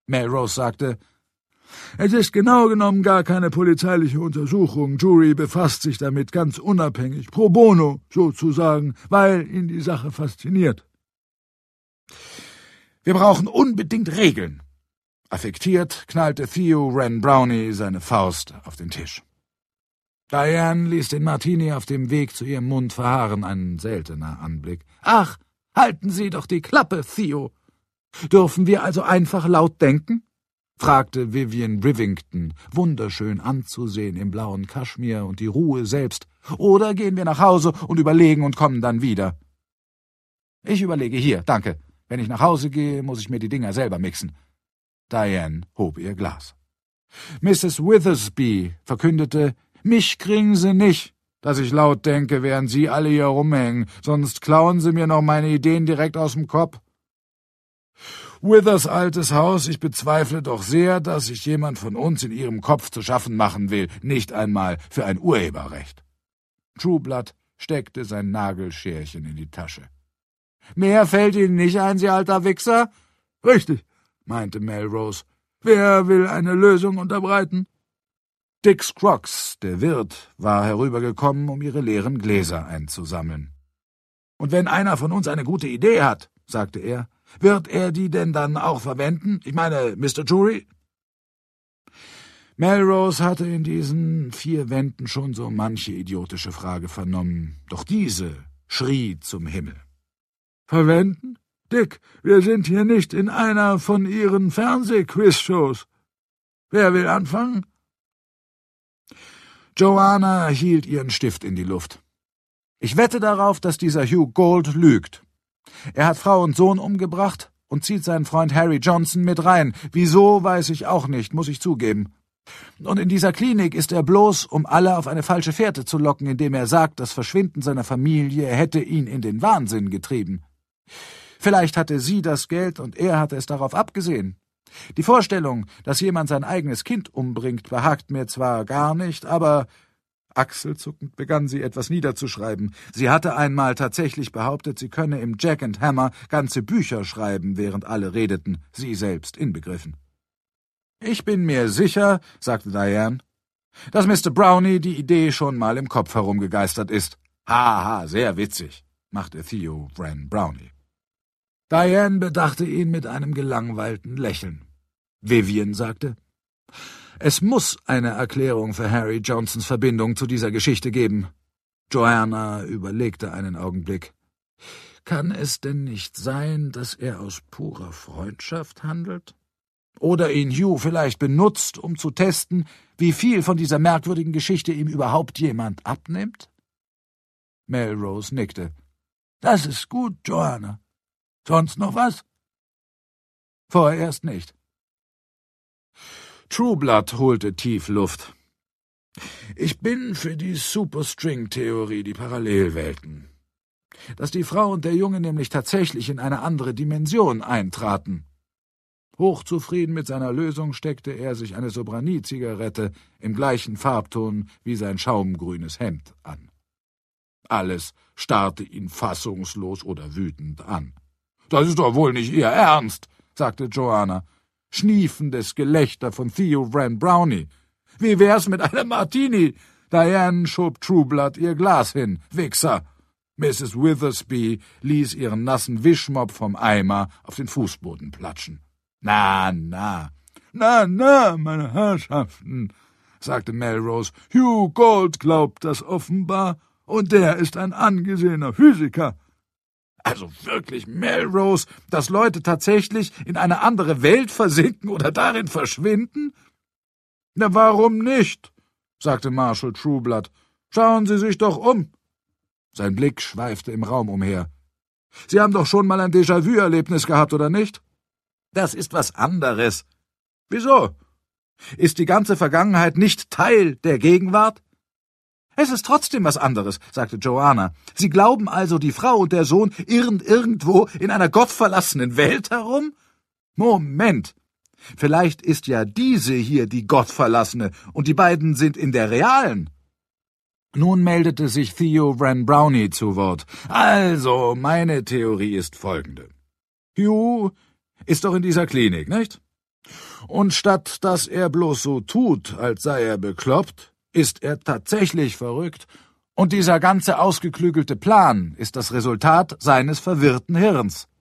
Melrose sagte, »Es ist genau genommen gar keine polizeiliche Untersuchung. Jury befasst sich damit ganz unabhängig, pro bono sozusagen, weil ihn die Sache fasziniert.« »Wir brauchen unbedingt Regeln.« Affektiert knallte Theo Wren Brownie seine Faust auf den Tisch. Diane ließ den Martini auf dem Weg zu ihrem Mund verharren, ein seltener Anblick. »Ach, halten Sie doch die Klappe, Theo! Dürfen wir also einfach laut denken?« fragte Vivian Rivington, wunderschön anzusehen im blauen Kaschmir und die Ruhe selbst. »Oder gehen wir nach Hause und überlegen und kommen dann wieder?« »Ich überlege hier, danke. Wenn ich nach Hause gehe, muss ich mir die Dinger selber mixen.« Diane hob ihr Glas. Mrs. Withersby verkündete, »Mich kriegen Sie nicht, dass ich laut denke, während Sie alle hier rumhängen, sonst klauen Sie mir noch meine Ideen direkt aus dem Kopf.« »Withers altes Haus, ich bezweifle doch sehr, dass sich jemand von uns in Ihrem Kopf zu schaffen machen will, nicht einmal für ein Urheberrecht.« Trueblood steckte sein Nagelscherchen in die Tasche. »Mehr fällt Ihnen nicht ein, Sie alter Wichser?« »Richtig«, meinte Melrose. »Wer will eine Lösung unterbreiten?« Dick Scroggs, der Wirt, war herübergekommen, um ihre leeren Gläser einzusammeln. »Und wenn einer von uns eine gute Idee hat«, sagte er, »wird er die denn dann auch verwenden? Ich meine, Mr. Jury?« Melrose hatte in diesen 4 Wänden schon so manche idiotische Frage vernommen, doch diese schrie zum Himmel. »Verwenden? Dick, wir sind hier nicht in einer von Ihren Fernsehquizshows. Wer will anfangen?« Joanna hielt ihren Stift in die Luft. »Ich wette darauf, dass dieser Hugh Gold lügt. Er hat Frau und Sohn umgebracht und zieht seinen Freund Harry Johnson mit rein. Wieso, weiß ich auch nicht, muss ich zugeben. Und in dieser Klinik ist er bloß, um alle auf eine falsche Fährte zu locken, indem er sagt, das Verschwinden seiner Familie hätte ihn in den Wahnsinn getrieben. Vielleicht hatte sie das Geld und er hatte es darauf abgesehen. Die Vorstellung, dass jemand sein eigenes Kind umbringt, behagt mir zwar gar nicht, aber...« Achselzuckend begann sie etwas niederzuschreiben. Sie hatte einmal tatsächlich behauptet, sie könne im Jack and Hammer ganze Bücher schreiben, während alle redeten, sie selbst inbegriffen. »Ich bin mir sicher«, sagte Diane, »dass Mr. Brownie die Idee schon mal im Kopf herumgegeistert ist. Haha, sehr witzig«, machte Theo Wren Brownie. Diane bedachte ihn mit einem gelangweilten Lächeln. Vivian sagte, »Es muss eine Erklärung für Harry Johnsons Verbindung zu dieser Geschichte geben.« Joanna überlegte einen Augenblick. »Kann es denn nicht sein, dass er aus purer Freundschaft handelt? Oder ihn Hugh vielleicht benutzt, um zu testen, wie viel von dieser merkwürdigen Geschichte ihm überhaupt jemand abnimmt?« Melrose nickte. »Das ist gut, Joanna. Sonst noch was?« »Vorerst nicht.« Trueblood holte tief Luft. »Ich bin für die Superstring-Theorie, die Parallelwelten. Dass die Frau und der Junge nämlich tatsächlich in eine andere Dimension eintraten.« Hochzufrieden mit seiner Lösung steckte er sich eine Sobranie-Zigarette im gleichen Farbton wie sein schaumgrünes Hemd an. Alles starrte ihn fassungslos oder wütend an. »Das ist doch wohl nicht Ihr Ernst«, sagte Joanna. Schniefendes Gelächter von Theo Wren Brownie. »Wie wär's mit einem Martini?« Diane schob Trueblood ihr Glas hin. »Wichser!« Mrs. Withersby ließ ihren nassen Wischmopp vom Eimer auf den Fußboden platschen. »Na, meine Herrschaften«, sagte Melrose, »Hugh Gold glaubt das offenbar, und der ist ein angesehener Physiker.« »Also wirklich, Melrose, dass Leute tatsächlich in eine andere Welt versinken oder darin verschwinden?« »Na, warum nicht?«, sagte Marshal Trueblood. »Schauen Sie sich doch um.« Sein Blick schweifte im Raum umher. »Sie haben doch schon mal ein Déjà-vu-Erlebnis gehabt, oder nicht?« »Das ist was anderes.« »Wieso? Ist die ganze Vergangenheit nicht Teil der Gegenwart?« »Es ist trotzdem was anderes«, sagte Joanna. »Sie glauben also, die Frau und der Sohn irren irgendwo in einer gottverlassenen Welt herum? Moment! Vielleicht ist ja diese hier die Gottverlassene, und die beiden sind in der realen.« Nun meldete sich Theo Wren Brownie zu Wort. »Also, meine Theorie ist folgende. Hugh ist doch in dieser Klinik, nicht? Und statt dass er bloß so tut, als sei er bekloppt, ist er tatsächlich verrückt, und dieser ganze ausgeklügelte Plan ist das Resultat seines verwirrten Hirns.